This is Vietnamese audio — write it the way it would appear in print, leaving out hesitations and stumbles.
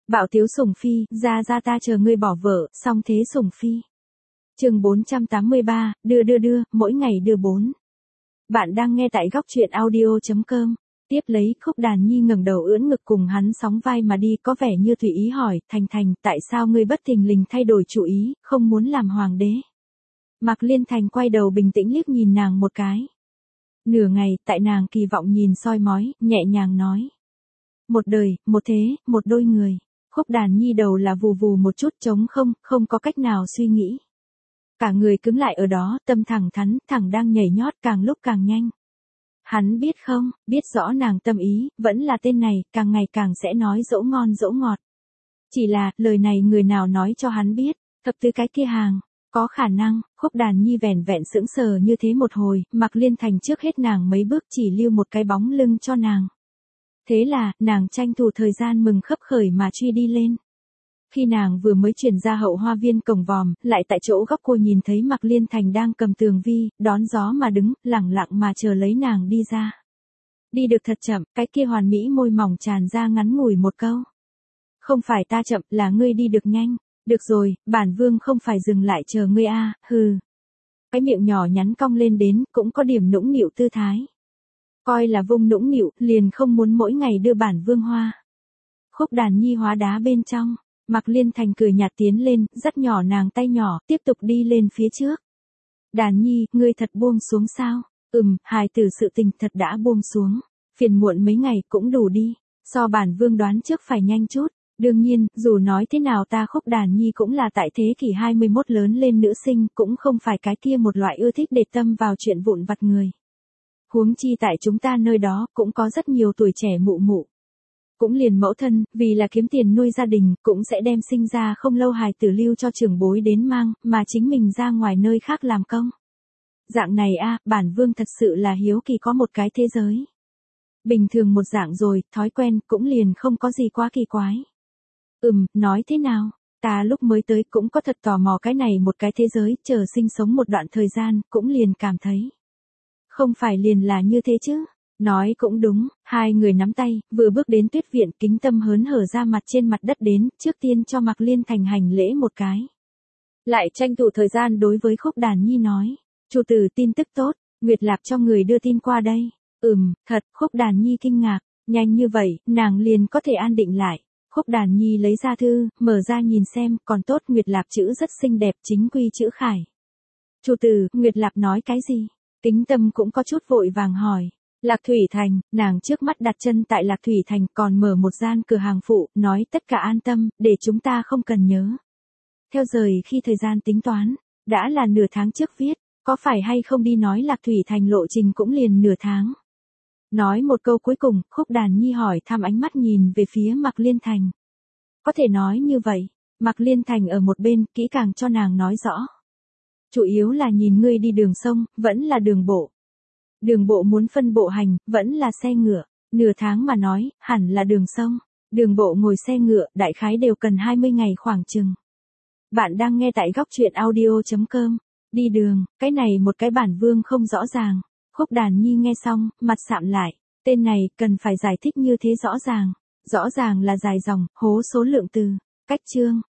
Bạo tiếu sủng phi, ra ta chờ ngươi bỏ vợ, xong thế sủng phi. Chương 483, đưa, mỗi ngày đưa 4. Bạn đang nghe tại góc truyện audio.com. Tiếp lấy, Khúc Đàn Nhi ngẩng đầu ưỡn ngực cùng hắn sóng vai mà đi, có vẻ như tùy ý hỏi, Thành, tại sao ngươi bất thình lình thay đổi chủ ý, không muốn làm hoàng đế? Mạc Liên Thành quay đầu bình tĩnh liếc nhìn nàng một cái. Nửa ngày, tại nàng kỳ vọng nhìn soi mói, nhẹ nhàng nói. Một đời, một thế, một đôi người. Khúc Đàn Nhi đầu là vù vù một chút trống không có cách nào suy nghĩ. Cả người cứng lại ở đó, tâm thẳng thắn, thẳng đang nhảy nhót càng lúc càng nhanh. Hắn biết không, biết rõ nàng tâm ý, vẫn là tên này, càng ngày càng sẽ nói dỗ ngon dỗ ngọt. Chỉ là, lời này người nào nói cho hắn biết, thập tứ cái kia hàng. Có khả năng, Khúc Đàn Nhi vẻn vẹn sững sờ như thế một hồi, Mạc Liên Thành trước hết nàng mấy bước chỉ lưu một cái bóng lưng cho nàng. Thế là, nàng tranh thủ thời gian mừng khấp khởi mà truy đi lên. Khi nàng vừa mới chuyển ra hậu hoa viên cổng vòm, lại tại chỗ góc cô nhìn thấy Mạc Liên Thành đang cầm tường vi, đón gió mà đứng, lẳng lặng mà chờ lấy nàng đi ra. Đi được thật chậm, cái kia hoàn mỹ môi mỏng tràn ra ngắn ngủi một câu. Không phải ta chậm, là ngươi đi được nhanh. Được rồi, bản vương không phải dừng lại chờ ngươi a, hừ. Cái miệng nhỏ nhắn cong lên đến, cũng có điểm nũng nịu tư thái. Coi là vung nũng nịu, liền không muốn mỗi ngày đưa bản vương hoa. Khúc Đàn Nhi hóa đá bên trong, Mạc Liên Thành cười nhạt tiến lên, dắt nhỏ nàng tay nhỏ, tiếp tục đi lên phía trước. Đàn Nhi, ngươi thật buông xuống sao? Hài tử sự tình thật đã buông xuống. Phiền muộn mấy ngày cũng đủ đi, so bản vương đoán trước phải nhanh chút. Đương nhiên, dù nói thế nào ta Khúc Đàn Nhi cũng là tại thế kỷ 21 lớn lên nữ sinh, cũng không phải cái kia một loại ưa thích để tâm vào chuyện vụn vặt người. Huống chi tại chúng ta nơi đó, cũng có rất nhiều tuổi trẻ mụ. Cũng liền mẫu thân, vì là kiếm tiền nuôi gia đình, cũng sẽ đem sinh ra không lâu hài tử lưu cho trưởng bối đến mang, mà chính mình ra ngoài nơi khác làm công. Dạng này bản vương thật sự là hiếu kỳ có một cái thế giới. Bình thường một dạng rồi, thói quen, cũng liền không có gì quá kỳ quái. Nói thế nào? Ta lúc mới tới cũng có thật tò mò cái này một cái thế giới, chờ sinh sống một đoạn thời gian, cũng liền cảm thấy. Không phải liền là như thế chứ? Nói cũng đúng, hai người nắm tay, vừa bước đến Tuyết viện, kính tâm hớn hở ra mặt trên mặt đất đến, trước tiên cho Mạc Liên Thành hành lễ một cái. Lại tranh thủ thời gian đối với Khúc Đàn Nhi nói, chủ tử tin tức tốt, Nguyệt Lạp cho người đưa tin qua đây. Thật, Khúc Đàn Nhi kinh ngạc, nhanh như vậy, nàng liền có thể an định lại. Khúc Đàn Nhi lấy ra thư, mở ra nhìn xem, còn tốt Nguyệt Lạp chữ rất xinh đẹp, chính quy chữ khải. Chủ tử, Nguyệt Lạp nói cái gì? Kính tâm cũng có chút vội vàng hỏi. Lạc Thủy Thành, nàng trước mắt đặt chân tại Lạc Thủy Thành còn mở một gian cửa hàng phụ, nói tất cả an tâm, để chúng ta không cần nhớ. Theo rời khi thời gian tính toán, đã là nửa tháng trước viết, có phải hay không đi nói Lạc Thủy Thành lộ trình cũng liền nửa tháng. Nói một câu cuối cùng, Khúc Đàn Nhi hỏi thăm ánh mắt nhìn về phía Mạc Liên Thành. Có thể nói như vậy, Mạc Liên Thành ở một bên, kỹ càng cho nàng nói rõ. Chủ yếu là nhìn ngươi đi đường sông, vẫn là đường bộ. Đường bộ muốn phân bộ hành, vẫn là xe ngựa. Nửa tháng mà nói, hẳn là đường sông. Đường bộ ngồi xe ngựa, đại khái đều cần 20 ngày khoảng chừng. Bạn đang nghe tại góc truyện audio.com. Đi đường, cái này một cái bản vương không rõ ràng. Khúc Đàn Nhi nghe xong, mặt sạm lại. Tên này, cần phải giải thích như thế rõ ràng. Rõ ràng là dài dòng, hố số lượng từ. Cách chương.